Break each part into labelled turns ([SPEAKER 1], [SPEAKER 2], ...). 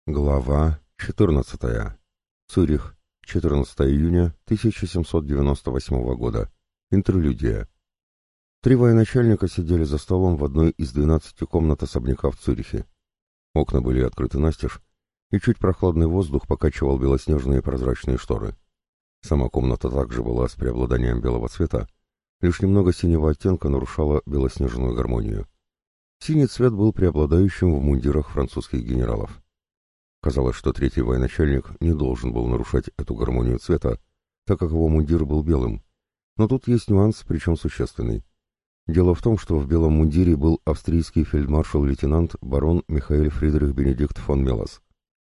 [SPEAKER 1] Глава 14. Цюрих, 14 июня 1798 года. Интерлюдия. Три военачальника сидели за столом в одной из 12 комнат особняка в Цюрихе. Окна были открыты настежь, и чуть прохладный воздух покачивал белоснежные прозрачные шторы. Сама комната также была с преобладанием белого цвета, лишь немного синего оттенка нарушало белоснежную гармонию. Синий цвет был преобладающим в мундирах французских генералов. Казалось, что третий военачальник не должен был нарушать эту гармонию цвета, так как его мундир был белым. Но тут есть нюанс, причем существенный. Дело в том, что в белом мундире был австрийский фельдмаршал-лейтенант барон Михаэль Фридрих Бенедикт фон Мелас.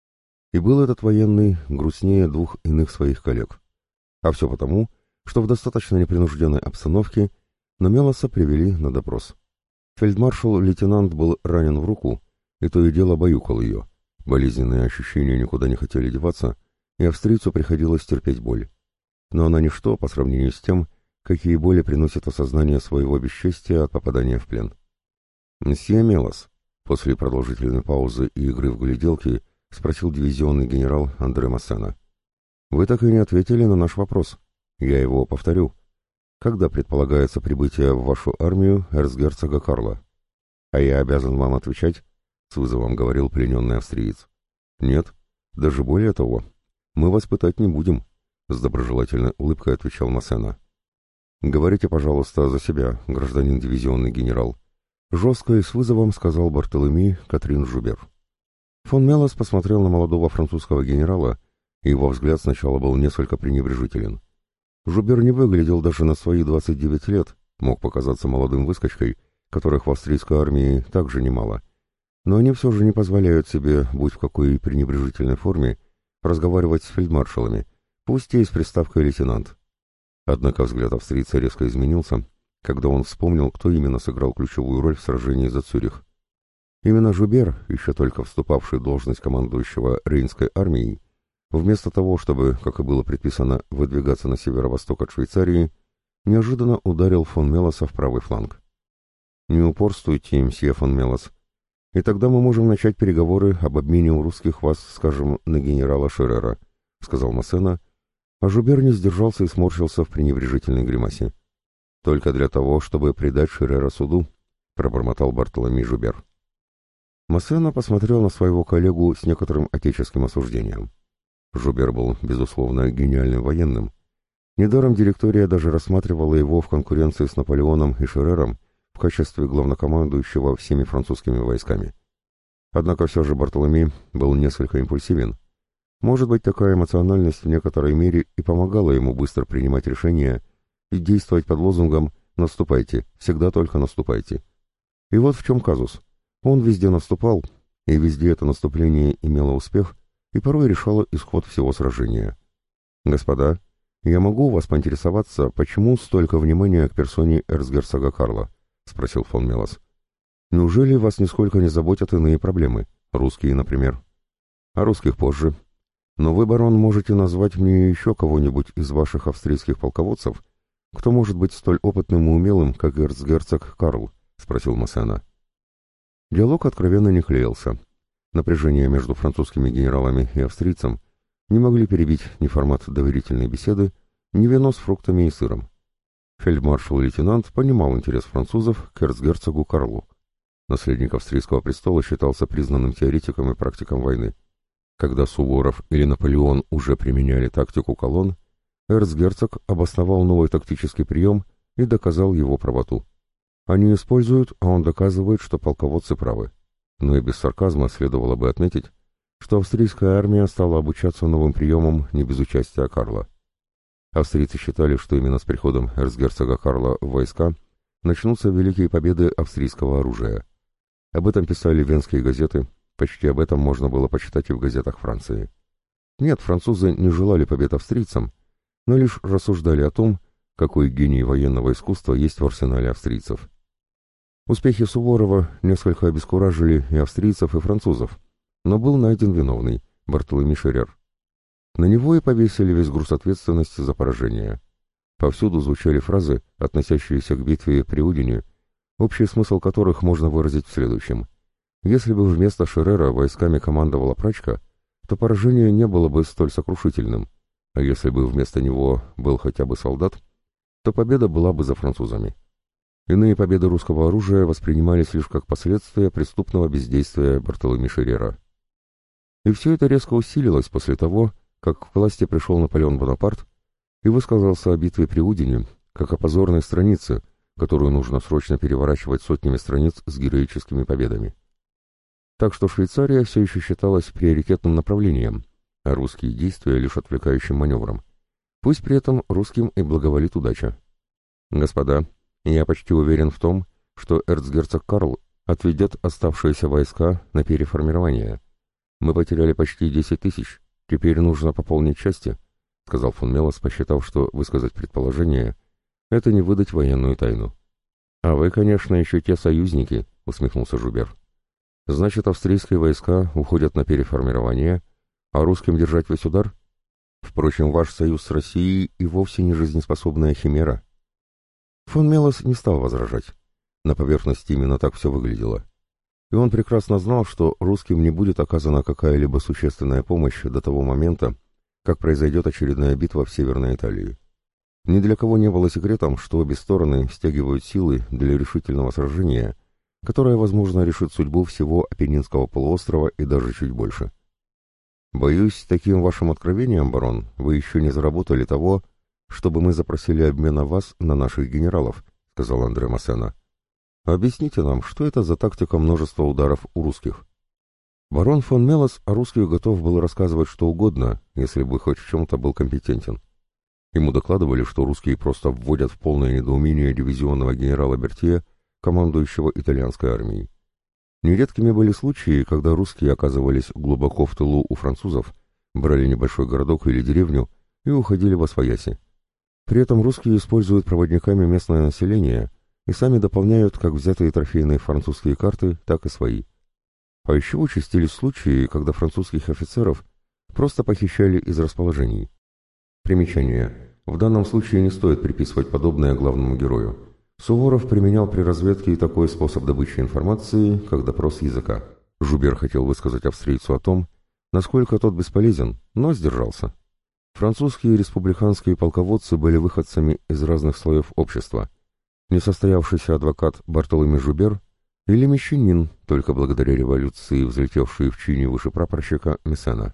[SPEAKER 1] И был этот военный грустнее двух иных своих коллег. А все потому, что в достаточно непринужденной обстановке на Меласа привели на допрос. Фельдмаршал-лейтенант был ранен в руку, и то и дело баюкал ее. Болезненные ощущения никуда не хотели деваться, и австрийцу приходилось терпеть боль. Но она ничто по сравнению с тем, какие боли приносит осознание своего бесчестия от попадания в плен. «Мсье Мелас», после продолжительной паузы и игры в гляделки, спросил дивизионный генерал Андре Массена. «Вы так и не ответили на наш вопрос. Я его повторю. Когда предполагается прибытие в вашу армию эрцгерцога Карла? А я обязан вам отвечать?» — с вызовом говорил плененный австриец. «Нет, даже более того, мы вас пытать не будем», — с доброжелательной улыбкой отвечал Массена. «Говорите, пожалуйста, за себя, гражданин дивизионный генерал», — жестко и с вызовом сказал Бартолеми Катрин Жубер. Фон Мелас посмотрел на молодого французского генерала, и его взгляд сначала был несколько пренебрежителен. Жубер не выглядел даже на свои 29 лет, мог показаться молодым выскочкой, которых в австрийской армии также немало. Но они все же не позволяют себе, будь в какой пренебрежительной форме, разговаривать с фельдмаршалами, пусть и с приставкой «лейтенант». Однако взгляд австрийца резко изменился, когда он вспомнил, кто именно сыграл ключевую роль в сражении за Цюрих. Именно Жубер, еще только вступавший в должность командующего Рейнской армией, вместо того, чтобы, как и было предписано, выдвигаться на северо-восток от Швейцарии, неожиданно ударил фон Меласа в правый фланг. «Не упорствуйте, мсье фон Мелас, и тогда мы можем начать переговоры об обмене у русских вас, скажем, на генерала Шерера», — сказал Массена, а Жубер не сдержался и сморщился в пренебрежительной гримасе. «Только для того, чтобы предать Шерера суду», — пробормотал Бартоломи Жубер. Массена посмотрел на своего коллегу с некоторым отеческим осуждением. Жубер был, безусловно, гениальным военным. Недаром директория даже рассматривала его в конкуренции с Наполеоном и Шерером в качестве главнокомандующего всеми французскими войсками. Однако все же Бартоломи был несколько импульсивен. Может быть, такая эмоциональность в некоторой мере и помогала ему быстро принимать решения и действовать под лозунгом «наступайте, всегда только наступайте». И вот в чем казус. Он везде наступал, и везде это наступление имело успех и порой решало исход всего сражения. «Господа, я могу у вас поинтересоваться, почему столько внимания к персоне эрцгерцога Карла?» — спросил фон Мелас. «Неужели вас нисколько не заботят иные проблемы, русские, например?» «О русских позже. Но вы, барон, можете назвать мне еще кого-нибудь из ваших австрийских полководцев, кто может быть столь опытным и умелым, как эрцгерцог Карл?» — спросил Массена. Диалог откровенно не клеился. Напряжение между французскими генералами и австрийцем не могли перебить ни формат доверительной беседы, ни вино с фруктами и сыром. Фельдмаршал-лейтенант понимал интерес французов к эрцгерцогу Карлу. Наследник австрийского престола считался признанным теоретиком и практиком войны. Когда Суворов или Наполеон уже применяли тактику колонн, эрцгерцог обосновал новый тактический прием и доказал его правоту. Они используют, а он доказывает, что полководцы правы. Но и без сарказма следовало бы отметить, что австрийская армия стала обучаться новым приемам не без участия Карла. Австрийцы считали, что именно с приходом эрцгерцога Карла в войска начнутся великие победы австрийского оружия. Об этом писали венские газеты, почти об этом можно было почитать и в газетах Франции. Нет, французы не желали побед австрийцам, но лишь рассуждали о том, какой гений военного искусства есть в арсенале австрийцев. Успехи Суворова несколько обескуражили и австрийцев, и французов, но был найден виновный — Бартоломи Шерер. На него и повесили весь груз ответственности за поражение. Повсюду звучали фразы, относящиеся к битве при Удине, общий смысл которых можно выразить в следующем. Если бы вместо Шерера войсками командовала прачка, то поражение не было бы столь сокрушительным, а если бы вместо него был хотя бы солдат, то победа была бы за французами. Иные победы русского оружия воспринимались лишь как последствия преступного бездействия Бартоломи Шеррера. И все это резко усилилось после того, как к власти пришел Наполеон Бонапарт и высказался о битве при Удине как о позорной странице, которую нужно срочно переворачивать сотнями страниц с героическими победами. Так что Швейцария все еще считалась приоритетным направлением, а русские действия лишь отвлекающим маневром. Пусть при этом русским и благоволит удача. Господа, я почти уверен в том, что эрцгерцог Карл отведет оставшиеся войска на переформирование. Мы потеряли почти 10 тысяч, теперь нужно пополнить части, сказал фон Мелос, посчитав, что высказать предположение — это не выдать военную тайну. А вы, конечно, еще те союзники, усмехнулся Жубер. Значит, австрийские войска уходят на переформирование, а русским держать весь удар? Впрочем, ваш союз с Россией и вовсе не жизнеспособная химера. Фон Мелос не стал возражать. На поверхности именно так все выглядело. И он прекрасно знал, что русским не будет оказана какая-либо существенная помощь до того момента, как произойдет очередная битва в Северной Италии. Ни для кого не было секретом, что обе стороны стягивают силы для решительного сражения, которое, возможно, решит судьбу всего Апеннинского полуострова и даже чуть больше. «Боюсь, таким вашим откровением, барон, вы еще не заработали того, чтобы мы запросили обмена вас на наших генералов», — сказал Андре Массена. «Объясните нам, что это за тактика множества ударов у русских?» Барон фон Мелос о русских готов был рассказывать что угодно, если бы хоть в чем-то был компетентен. Ему докладывали, что русские просто вводят в полное недоумение дивизионного генерала Бертье, командующего итальянской армией. Нередкими были случаи, когда русские оказывались глубоко в тылу у французов, брали небольшой городок или деревню и уходили восвояси. При этом русские используют проводниками местное население и сами дополняют как взятые трофейные французские карты, так и свои. А еще участились случаи, когда французских офицеров просто похищали из расположений. Примечание. В данном случае не стоит приписывать подобное главному герою. Суворов применял при разведке и такой способ добычи информации, как допрос языка. Жубер хотел высказать австрийцу о том, насколько тот бесполезен, но сдержался. Французские республиканские полководцы были выходцами из разных слоев общества. Несостоявшийся адвокат Бартоломи Жубер или мещанин, только благодаря революции, взлетевший в чине выше прапорщика Мессена.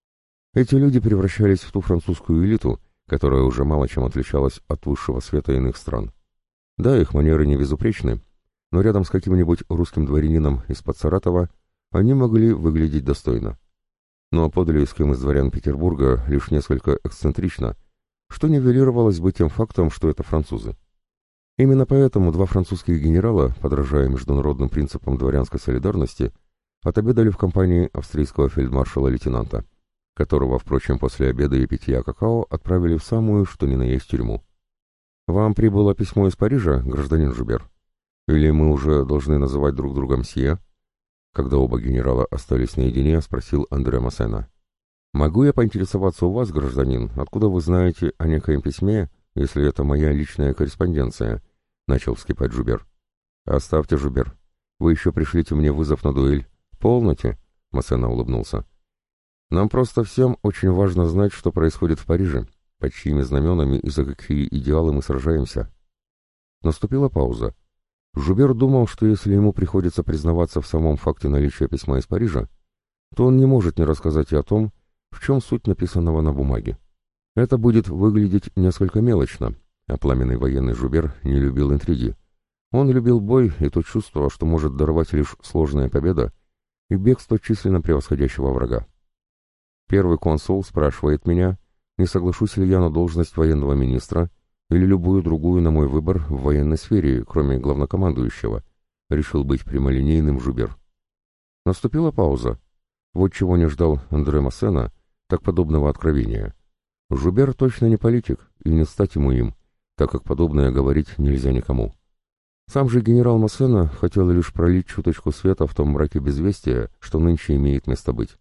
[SPEAKER 1] Эти люди превращались в ту французскую элиту, которая уже мало чем отличалась от высшего света иных стран. Да, их манеры не безупречны, но рядом с каким-нибудь русским дворянином из-под Саратова они могли выглядеть достойно. Но подали с кем из дворян Петербурга лишь несколько эксцентрично, что нивелировалось бы тем фактом, что это французы. Именно поэтому два французских генерала, подражая международным принципам дворянской солидарности, отобедали в компании австрийского фельдмаршала-лейтенанта, которого, впрочем, после обеда и питья какао отправили в самую, что ни на есть, тюрьму. «Вам прибыло письмо из Парижа, гражданин Жубер? Или мы уже должны называть друг друга мсье?» Когда оба генерала остались наедине, спросил Андре Массена. «Могу я поинтересоваться у вас, гражданин, откуда вы знаете о некоем письме, если это моя личная корреспонденция?» — начал вскипать Жубер. «Оставьте, Жубер. Вы еще пришлите мне вызов на дуэль. Полноте?» — Массена улыбнулся. «Нам просто всем очень важно знать, что происходит в Париже, под чьими знаменами и за какие идеалы мы сражаемся». Наступила пауза. Жубер думал, что если ему приходится признаваться в самом факте наличия письма из Парижа, то он не может не рассказать и о том, в чем суть написанного на бумаге. Это будет выглядеть несколько мелочно, а пламенный военный Жубер не любил интриги. Он любил бой и то чувство, что может даровать лишь сложная победа и бегство численно превосходящего врага. Первый консул спрашивает меня, не соглашусь ли я на должность военного министра или любую другую на мой выбор в военной сфере, кроме главнокомандующего, решил быть прямолинейным Жубер. Наступила пауза. Вот чего не ждал Андре Массена, так подобного откровения. Жубер точно не политик, и не стать ему им, так как подобное говорить нельзя никому. Сам же генерал Массена хотел лишь пролить чуточку света в том мраке безвестия, что нынче имеет место быть.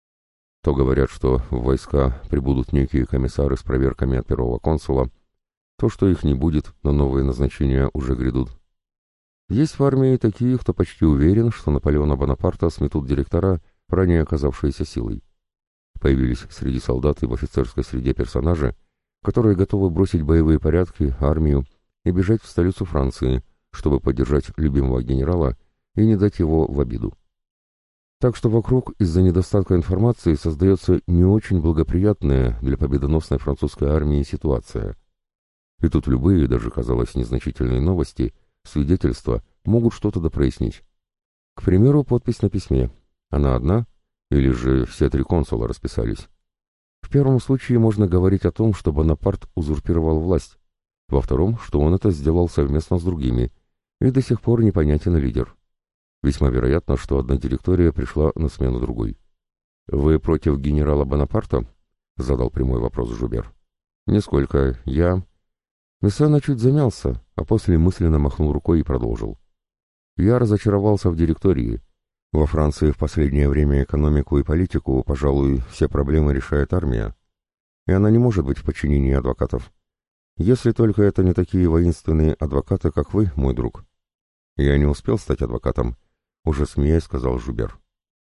[SPEAKER 1] То говорят, что в войска прибудут некие комиссары с проверками от первого консула, то, что их не будет, но новые назначения уже грядут. Есть в армии такие, кто почти уверен, что Наполеона Бонапарта сметут директора, ранее оказавшиеся силой. Появились среди солдат и в офицерской среде персонажи, которые готовы бросить боевые порядки, армию и бежать в столицу Франции, чтобы поддержать любимого генерала и не дать его в обиду. Так что вокруг из-за недостатка информации создается не очень благоприятная для победоносной французской армии ситуация. И тут любые, даже казалось незначительные новости, свидетельства могут что-то допрояснить. К примеру, подпись на письме. Она одна? Или же все три консула расписались? В первом случае можно говорить о том, что Бонапарт узурпировал власть. Во втором, что он это сделал совместно с другими, и до сих пор непонятен лидер. Весьма вероятно, что одна директория пришла на смену другой. «Вы против генерала Бонапарта?» — задал прямой вопрос Жубер. «Нисколько. Я...» Мессена чуть замялся, а после мысленно махнул рукой и продолжил. «Я разочаровался в директории. Во Франции в последнее время экономику и политику, пожалуй, все проблемы решает армия. И она не может быть в подчинении адвокатов. Если только это не такие воинственные адвокаты, как вы, мой друг». «Я не успел стать адвокатом», — уже смеясь сказал Жубер.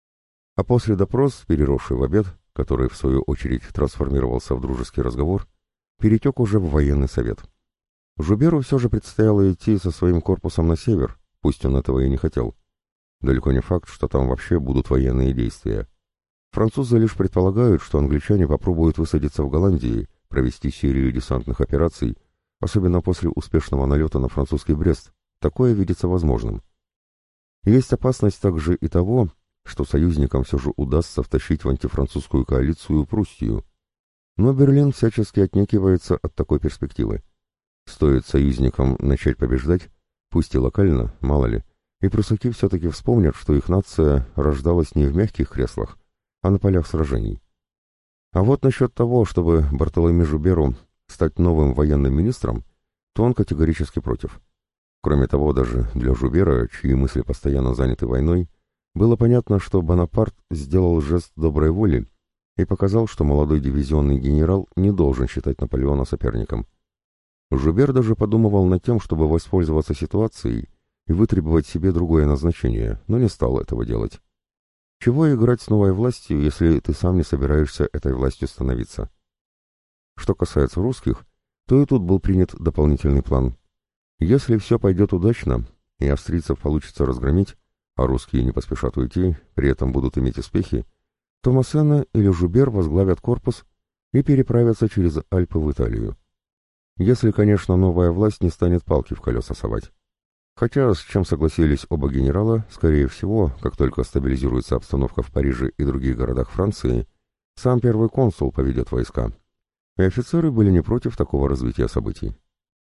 [SPEAKER 1] А после допрос, переросший в обед, который в свою очередь трансформировался в дружеский разговор, перетек уже в военный совет. Жуберу все же предстояло идти со своим корпусом на север, пусть он этого и не хотел. Далеко не факт, что там вообще будут военные действия. Французы лишь предполагают, что англичане попробуют высадиться в Голландии, провести серию десантных операций, особенно после успешного налета на французский Брест. Такое видится возможным. Есть опасность также и того, что союзникам все же удастся втащить в антифранцузскую коалицию Пруссию. Но Берлин всячески отнекивается от такой перспективы. Стоит союзникам начать побеждать, пусть и локально, мало ли, и прусаки все-таки вспомнят, что их нация рождалась не в мягких креслах, а на полях сражений. А вот насчет того, чтобы Бартоломе Жуберу стать новым военным министром, то он категорически против. Кроме того, даже для Жубера, чьи мысли постоянно заняты войной, было понятно, что Бонапарт сделал жест доброй воли и показал, что молодой дивизионный генерал не должен считать Наполеона соперником. Жубер даже подумывал над тем, чтобы воспользоваться ситуацией и вытребовать себе другое назначение, но не стал этого делать. Чего играть с новой властью, если ты сам не собираешься этой властью становиться? Что касается русских, то и тут был принят дополнительный план. Если все пойдет удачно, и австрийцев получится разгромить, а русские не поспешат уйти, при этом будут иметь успехи, то Массена или Жубер возглавят корпус и переправятся через Альпы в Италию. Если, конечно, новая власть не станет палки в колеса совать. Хотя, с чем согласились оба генерала, скорее всего, как только стабилизируется обстановка в Париже и других городах Франции, сам первый консул поведет войска. И офицеры были не против такого развития событий.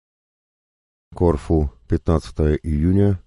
[SPEAKER 1] Корфу, 15 июня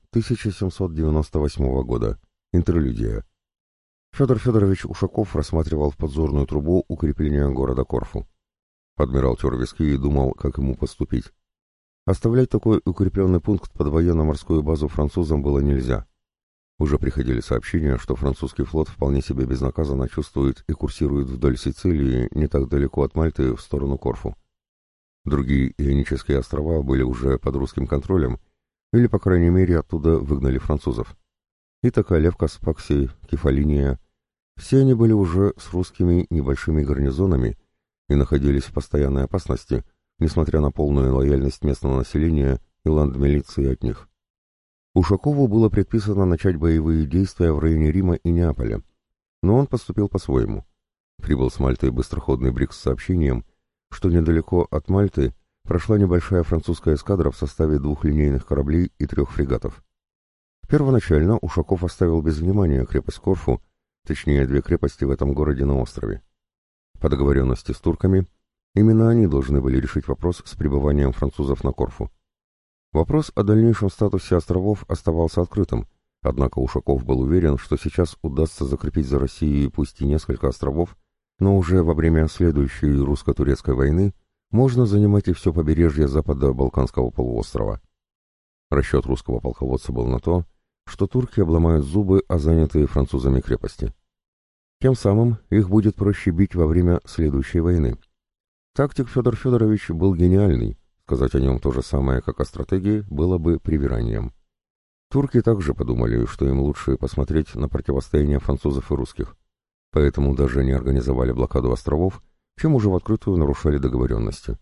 [SPEAKER 1] 1798 года. Интерлюдия. Федор Федорович Ушаков рассматривал в подзорную трубу укрепления города Корфу. Адмирал тер виски и думал, как ему поступить. Оставлять такой укрепленный пункт под военно-морскую базу французам было нельзя. Уже приходили сообщения, что французский флот вполне себе безнаказанно чувствует и курсирует вдоль Сицилии, не так далеко от Мальты, в сторону Корфу. Другие Ионические острова были уже под русским контролем, или, по крайней мере, оттуда выгнали французов. Итака, Левкас, Пакси, Кефалиния — все они были уже с русскими небольшими гарнизонами и находились в постоянной опасности, несмотря на полную лояльность местного населения и ландмилиции от них. Ушакову было предписано начать боевые действия в районе Рима и Неаполя, но он поступил по-своему. Прибыл с Мальты быстроходный бриг с сообщением, что недалеко от Мальты прошла небольшая французская эскадра в составе 2 линейных кораблей и 3 фрегатов. Первоначально Ушаков оставил без внимания крепость Корфу, точнее 2 крепости в этом городе на острове. По договоренности с турками, именно они должны были решить вопрос с пребыванием французов на Корфу. Вопрос о дальнейшем статусе островов оставался открытым, однако Ушаков был уверен, что сейчас удастся закрепить за Россией пусть и несколько островов, но уже во время следующей русско-турецкой войны можно занимать и все побережье запада Балканского полуострова. Расчет русского полководца был на то, что турки обломают зубы о занятые французами крепости. Тем самым их будет проще бить во время следующей войны. Тактик Федор Федорович был гениальный, сказать о нем то же самое, как о стратегии, было бы привиранием. Турки также подумали, что им лучше посмотреть на противостояние французов и русских. поэтому даже не организовали блокаду островов, чем уже в открытую нарушали договоренности.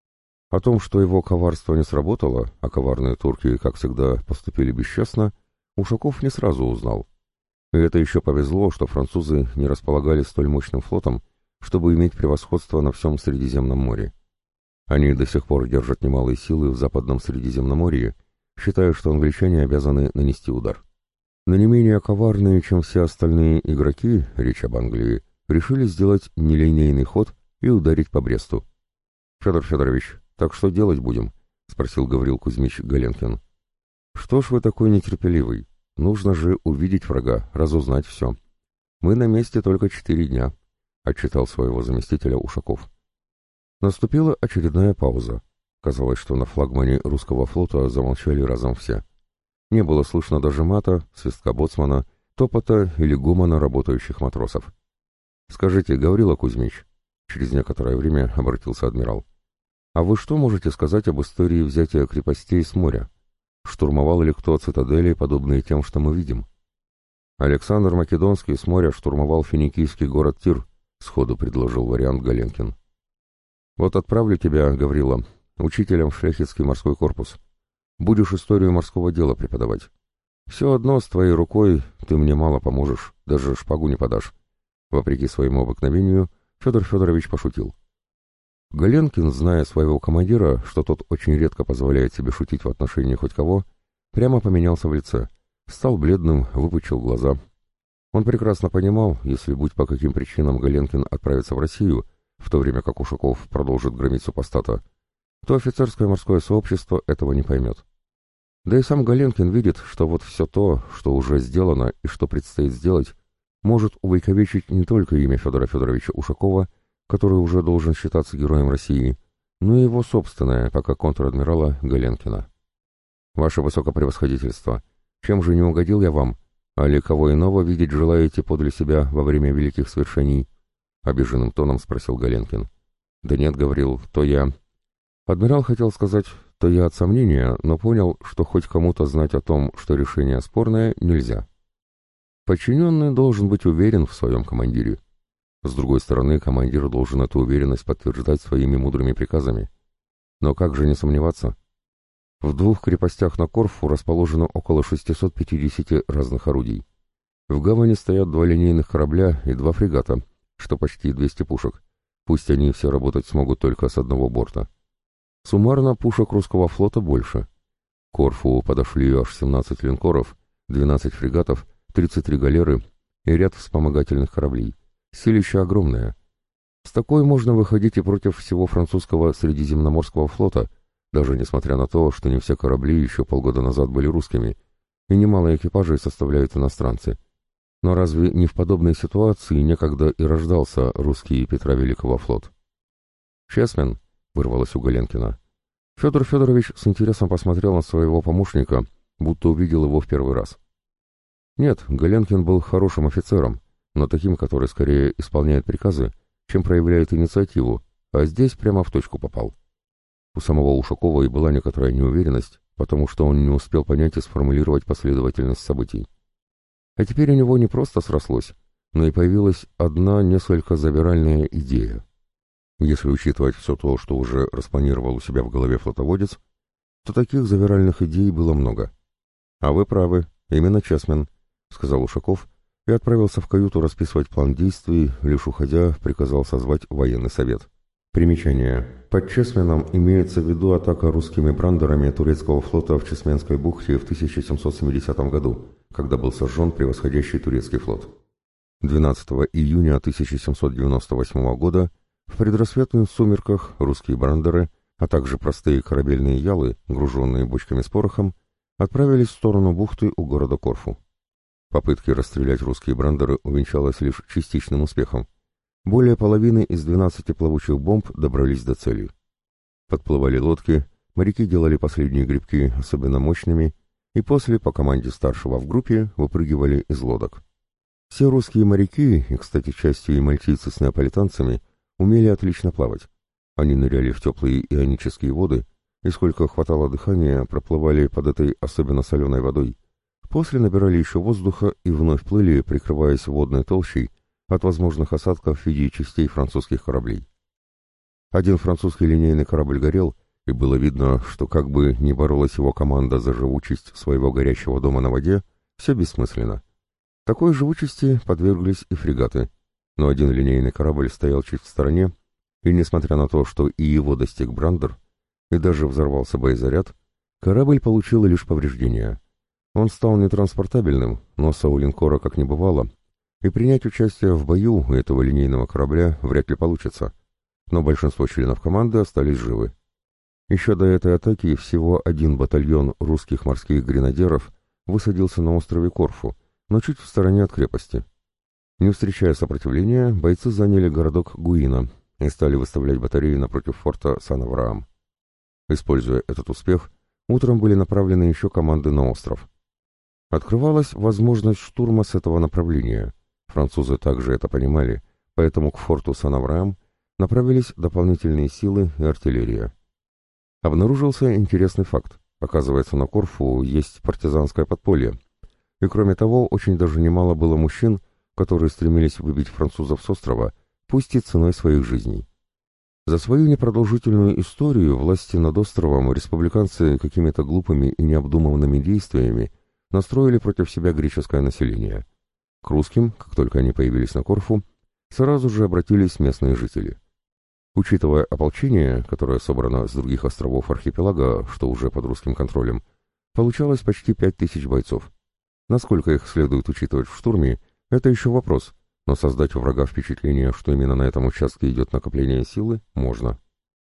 [SPEAKER 1] О том, что его коварство не сработало, а коварные турки, как всегда, поступили бесчестно, Ушаков не сразу узнал. И это еще повезло, что французы не располагали столь мощным флотом, чтобы иметь превосходство на всем Средиземном море. Они до сих пор держат немалые силы в Западном Средиземноморье, считая, что англичане обязаны нанести удар. Но не менее коварные, чем все остальные игроки, речь об Англии, решили сделать нелинейный ход и ударить по Бресту. «Федор Федорович, так что делать будем?» — спросил Гаврил Кузьмич Галенкин. «Что ж вы такой нетерпеливый? Нужно же увидеть врага, разузнать все. Мы на месте только 4 дня», — отчитал своего заместителя Ушаков. Наступила очередная пауза. Казалось, что на флагмане русского флота замолчали разом все. Не было слышно даже мата, свистка боцмана, топота или гомона работающих матросов. «Скажите, Гаврила Кузьмич», — через некоторое время обратился адмирал, «а вы что можете сказать об истории взятия крепостей с моря? Штурмовал ли кто цитадели, подобные тем, что мы видим?» «Александр Македонский с моря штурмовал финикийский город Тир», — сходу предложил вариант Галенкин. «Вот отправлю тебя, Гаврила, учителем в шляхетский морской корпус. Будешь историю морского дела преподавать. Все одно с твоей рукой ты мне мало поможешь, даже шпагу не подашь». Вопреки своему обыкновению, Федор Федорович пошутил. Галенкин, зная своего командира, что тот очень редко позволяет себе шутить в отношении хоть кого, прямо поменялся в лице, стал бледным, выпучил глаза. Он прекрасно понимал, если будь по каким причинам Галенкин отправится в Россию, в то время как Ушаков продолжит громить супостата, то офицерское морское сообщество этого не поймет. Да и сам Галенкин видит, что вот все то, что уже сделано и что предстоит сделать, может увековечить не только имя Федора Федоровича Ушакова, который уже должен считаться героем России, но и его собственное, пока контр-адмирала Галенкина. «Ваше высокопревосходительство, чем же не угодил я вам? Али кого иного видеть желаете подле себя во время великих свершений?» — обиженным тоном спросил Галенкин. «Да нет, — говорил, — то я...» Адмирал хотел сказать «то я от сомнения», но понял, что хоть кому-то знать о том, что решение спорное, нельзя. Подчиненный должен быть уверен в своем командире. С другой стороны, командир должен эту уверенность подтверждать своими мудрыми приказами. Но как же не сомневаться? В 2 крепостях на Корфу расположено около 650 разных орудий. В гавани стоят 2 линейных корабля и 2 фрегата, что почти 200 пушек. Пусть они все работать смогут только с одного борта. Суммарно пушек русского флота больше. К Корфу подошли аж 17 линкоров, 12 фрегатов, 33 галеры и ряд вспомогательных кораблей. Силище огромное. С такой можно выходить и против всего французского Средиземноморского флота, даже несмотря на то, что не все корабли еще полгода назад были русскими, и немало экипажей составляют иностранцы. Но разве не в подобной ситуации некогда и рождался русский Петра Великого флот? «Чесмен», — вырвалось у Галенкина. Федор Федорович с интересом посмотрел на своего помощника, будто увидел его в первый раз. Нет, Галенкин был хорошим офицером, но таким, который скорее исполняет приказы, чем проявляет инициативу, а здесь прямо в точку попал. У самого Ушакова и была некоторая неуверенность, потому что он не успел понять и сформулировать последовательность событий. А теперь у него не просто срослось, но и появилась одна несколько завиральная идея. Если учитывать все то, что уже распланировал у себя в голове флотоводец, то таких завиральных идей было много. «А вы правы, именно Чесмен», — сказал Ушаков, и отправился в каюту расписывать план действий, лишь уходя, приказал созвать военный совет. Примечание. Под Чесменом имеется в виду атака русскими брандерами турецкого флота в Чесменской бухте в 1770 году, когда был сожжен превосходящий турецкий флот. 12 июня 1798 года в предрассветных сумерках русские брандеры, а также простые корабельные ялы, груженные бочками с порохом, отправились в сторону бухты у города Корфу. Попытки расстрелять русские брандеры увенчалась лишь частичным успехом. Более половины из 12 плавучих бомб добрались до цели. Подплывали лодки, моряки делали последние грибки особенно мощными, и после, по команде старшего в группе, выпрыгивали из лодок. Все русские моряки, и, кстати, частью и мальтийцы с неаполитанцами, умели отлично плавать. Они ныряли в теплые ионические воды, и сколько хватало дыхания, проплывали под этой особенно соленой водой. После набирали еще воздуха и вновь плыли, прикрываясь водной толщей, от возможных осадков в виде частей французских кораблей. Один французский линейный корабль горел, и было видно, что как бы ни боролась его команда за живучесть своего горящего дома на воде, все бессмысленно. Такой же участи подверглись и фрегаты, но один линейный корабль стоял чуть в стороне, и несмотря на то, что и его достиг Брандер, и даже взорвался боезаряд, корабль получил лишь повреждения. Он стал нетранспортабельным, носа у линкора как не бывало, и принять участие в бою у этого линейного корабля вряд ли получится, но большинство членов команды остались живы. Еще до этой атаки всего один батальон русских морских гренадеров высадился на острове Корфу, но чуть в стороне от крепости. Не встречая сопротивления, бойцы заняли городок Гуина и стали выставлять батареи напротив форта Сан-Авраам. Используя этот успех, утром были направлены еще команды на остров. Открывалась возможность штурма с этого направления. Французы также это понимали, поэтому к форту Сан-Авраам направились дополнительные силы и артиллерия. Обнаружился интересный факт. Оказывается, на Корфу есть партизанское подполье. И кроме того, очень даже немало было мужчин, которые стремились выбить французов с острова, пусть и ценой своих жизней. За свою непродолжительную историю власти над островом республиканцы какими-то глупыми и необдуманными действиями настроили против себя греческое население. К русским, как только они появились на Корфу, сразу же обратились местные жители. Учитывая ополчение, которое собрано с других островов архипелага, что уже под русским контролем, получалось почти 5000 бойцов. Насколько их следует учитывать в штурме, это еще вопрос, но создать у врага впечатление, что именно на этом участке идет накопление силы, можно.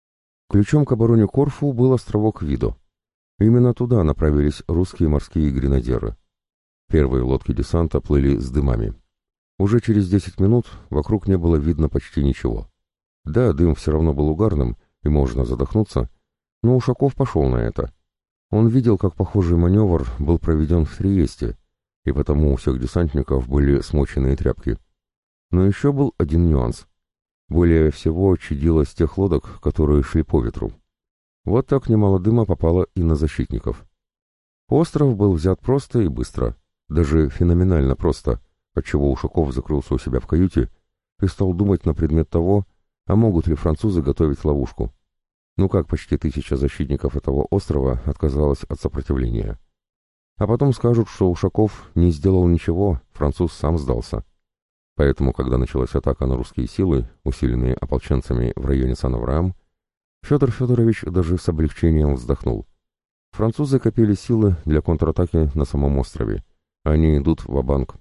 [SPEAKER 1] Ключом к обороне Корфу был островок Видо. Именно туда направились русские морские гренадеры. Первые лодки десанта плыли с дымами. Уже через 10 минут вокруг не было видно почти ничего. Да, дым все равно был угарным, и можно задохнуться, но Ушаков пошел на это. Он видел, как похожий маневр был проведен в Триесте, и потому у всех десантников были смоченные тряпки. Но еще был один нюанс. Более всего чадило с тех лодок, которые шли по ветру. Вот так немало дыма попало и на защитников. Остров был взят просто и быстро, даже феноменально просто, отчего Ушаков закрылся у себя в каюте и стал думать на предмет того, а могут ли французы готовить ловушку. Ну как почти 1000 защитников этого острова отказалось от сопротивления. А потом скажут, что Ушаков не сделал ничего, француз сам сдался. Поэтому, когда началась атака на русские силы, усиленные ополченцами в районе Сан-Авраам, Федор Федорович даже с облегчением вздохнул. Французы копили силы для контратаки на самом острове. Они идут ва-банк.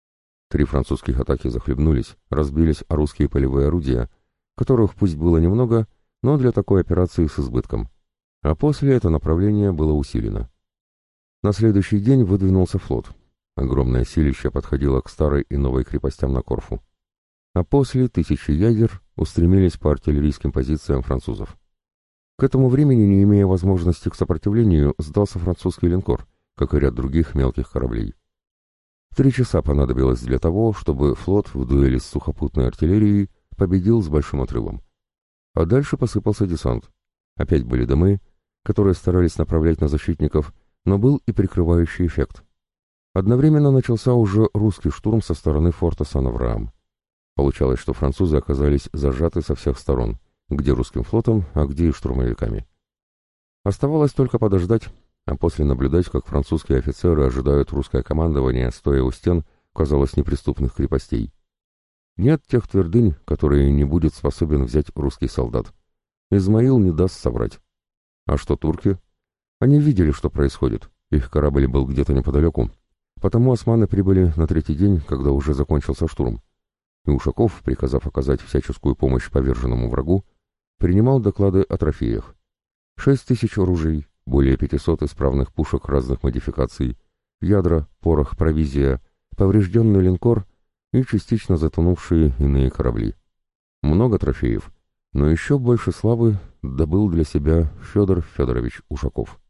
[SPEAKER 1] 3 французских атаки захлебнулись, разбились о русские полевые орудия, которых пусть было немного, но для такой операции с избытком. А после это направление было усилено. На следующий день выдвинулся флот. Огромное силище подходило к старой и новой крепостям на Корфу. А после 1000 ядер устремились по артиллерийским позициям французов. К этому времени, не имея возможности к сопротивлению, сдался французский линкор, как и ряд других мелких кораблей. 3 часа понадобилось для того, чтобы флот в дуэли с сухопутной артиллерией победил с большим отрывом. А дальше посыпался десант. Опять были дымы, которые старались направлять на защитников, но был и прикрывающий эффект. Одновременно начался уже русский штурм со стороны форта Сан-Авраам. Получалось, что французы оказались зажаты со всех сторон, где русским флотом, а где и штурмовиками. Оставалось только подождать, а после наблюдать, как французские офицеры ожидают русское командование, стоя у стен, казалось, неприступных крепостей. Нет тех твердынь, которые не будет способен взять русский солдат. Измаил не даст соврать. А что турки? Они видели, что происходит. Их корабль был где-то неподалеку. Потому османы прибыли на 3-й день, когда уже закончился штурм. И Ушаков, приказав оказать всяческую помощь поверженному врагу, принимал доклады о трофеях. 6000 оружий, более 500 исправных пушек разных модификаций, ядра, порох, провизия, поврежденный линкор и частично затонувшие иные корабли. Много трофеев, но еще больше славы добыл для себя Федор Федорович Ушаков.